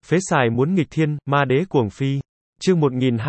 Phế xài muốn nghịch thiên, ma đế cuồng phi. Chương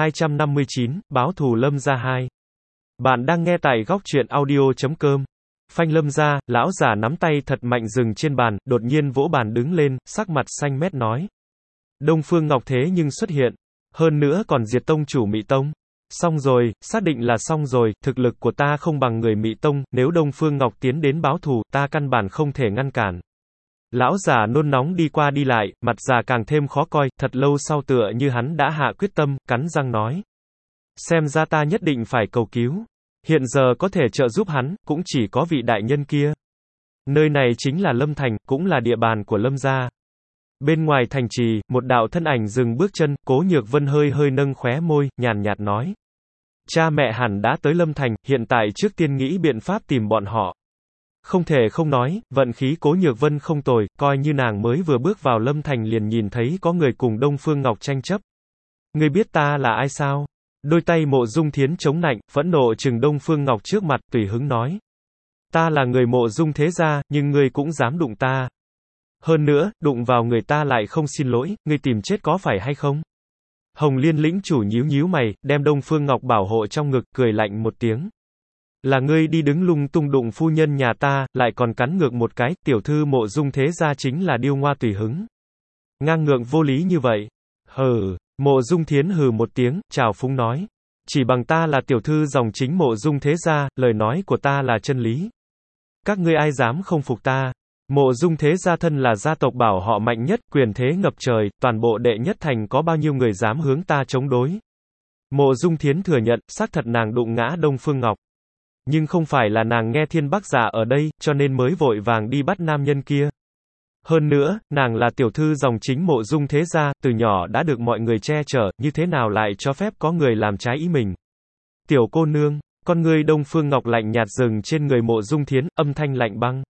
1259, báo thù Lâm gia 2. Bạn đang nghe tại góc truyện audio.com. Phanh Lâm gia, lão già nắm tay thật mạnh dừng trên bàn, đột nhiên vỗ bàn đứng lên, sắc mặt xanh mét nói. Đông Phương Ngọc thế nhưng xuất hiện. Hơn nữa còn diệt tông chủ Mị Tông. Xong rồi, xác định là xong rồi, thực lực của ta không bằng người Mị Tông, nếu Đông Phương Ngọc tiến đến báo thù, ta căn bản không thể ngăn cản. Lão già nôn nóng đi qua đi lại, mặt già càng thêm khó coi, thật lâu sau tựa như hắn đã hạ quyết tâm, cắn răng nói. Xem ra ta nhất định phải cầu cứu. Hiện giờ có thể trợ giúp hắn, cũng chỉ có vị đại nhân kia. Nơi này chính là Lâm Thành, cũng là địa bàn của Lâm gia. Bên ngoài thành trì, một đạo thân ảnh dừng bước chân, Cố Nhược Vân hơi hơi nâng khóe môi, nhàn nhạt nói. Cha mẹ hẳn đã tới Lâm Thành, hiện tại trước tiên nghĩ biện pháp tìm bọn họ. Không thể không nói, vận khí Cố Nhược Vân không tồi, coi như nàng mới vừa bước vào Lâm Thành liền nhìn thấy có người cùng Đông Phương Ngọc tranh chấp. Ngươi biết ta là ai sao? Đôi tay Mộ Dung Thiến chống nạnh, phẫn nộ trừng Đông Phương Ngọc trước mặt, tùy hứng nói. Ta là người Mộ Dung thế gia, nhưng ngươi cũng dám đụng ta. Hơn nữa, đụng vào người ta lại không xin lỗi, ngươi tìm chết có phải hay không? Hồng Liên lĩnh chủ nhíu nhíu mày, đem Đông Phương Ngọc bảo hộ trong ngực, cười lạnh một tiếng. Là ngươi đi đứng lung tung đụng phu nhân nhà ta, lại còn cắn ngược một cái, tiểu thư Mộ Dung thế gia chính là điêu ngoa tùy hứng. Ngang ngược vô lý như vậy. Hừ, Mộ Dung Thiến hừ một tiếng, trào phúng nói. Chỉ bằng ta là tiểu thư dòng chính Mộ Dung thế gia, lời nói của ta là chân lý. Các ngươi ai dám không phục ta? Mộ Dung thế gia thân là gia tộc bảo họ mạnh nhất, quyền thế ngập trời, toàn bộ đệ nhất thành có bao nhiêu người dám hướng ta chống đối. Mộ Dung Thiến thừa nhận, xác thật nàng đụng ngã Đông Phương Ngọc. Nhưng không phải là nàng nghe Thiên Bắc giả ở đây, cho nên mới vội vàng đi bắt nam nhân kia. Hơn nữa, nàng là tiểu thư dòng chính Mộ Dung thế gia, từ nhỏ đã được mọi người che chở, như thế nào lại cho phép có người làm trái ý mình. Tiểu cô nương, con ngươi Đông Phương Ngọc lạnh nhạt dừng trên người Mộ Dung Thiến, âm thanh lạnh băng.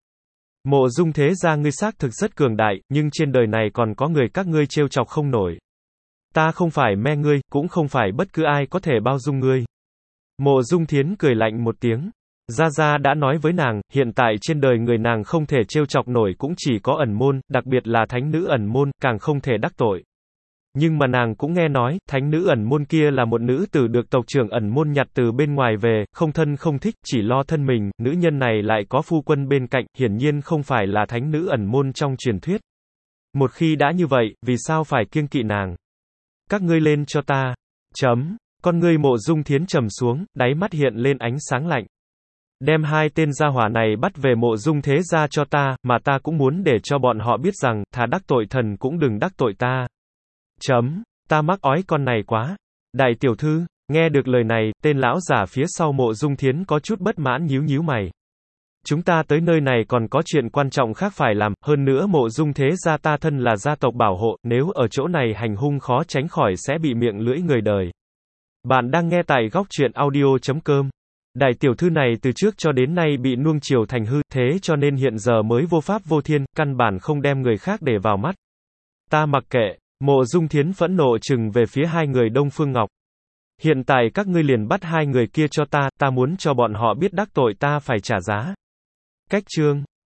Mộ Dung thế gia ngươi xác thực rất cường đại, nhưng trên đời này còn có người các ngươi trêu chọc không nổi. Ta không phải me ngươi, cũng không phải bất cứ ai có thể bao dung ngươi. Mộ Dung Thiến cười lạnh một tiếng. Gia Gia đã nói với nàng, hiện tại trên đời người nàng không thể trêu chọc nổi cũng chỉ có ẩn môn, đặc biệt là thánh nữ ẩn môn, càng không thể đắc tội. Nhưng mà nàng cũng nghe nói, thánh nữ ẩn môn kia là một nữ tử được tộc trưởng ẩn môn nhặt từ bên ngoài về, không thân không thích, chỉ lo thân mình, nữ nhân này lại có phu quân bên cạnh, hiển nhiên không phải là thánh nữ ẩn môn trong truyền thuyết. Một khi đã như vậy, vì sao phải kiêng kỵ nàng? Các ngươi lên cho ta. Con ngươi Mộ Dung Thiến trầm xuống, đáy mắt hiện lên ánh sáng lạnh. Đem hai tên gia hỏa này bắt về Mộ Dung thế gia cho ta, mà ta cũng muốn để cho bọn họ biết rằng, thà đắc tội thần cũng đừng đắc tội ta. Ta mắc ói con này quá. Đại tiểu thư, nghe được lời này, tên lão giả phía sau Mộ Dung Thiến có chút bất mãn nhíu nhíu mày. Chúng ta tới nơi này còn có chuyện quan trọng khác phải làm, hơn nữa Mộ Dung thế gia ta thân là gia tộc bảo hộ, nếu ở chỗ này hành hung khó tránh khỏi sẽ bị miệng lưỡi người đời. Bạn đang nghe tại góc truyện audio.com. Đại tiểu thư này từ trước cho đến nay bị nuông chiều thành hư, thế cho nên hiện giờ mới vô pháp vô thiên, căn bản không đem người khác để vào mắt. Ta mặc kệ. Mộ Dung Thiến phẫn nộ trừng về phía hai người Đông Phương Ngọc. Hiện tại các ngươi liền bắt hai người kia cho ta, ta muốn cho bọn họ biết đắc tội ta phải trả giá. Cách chương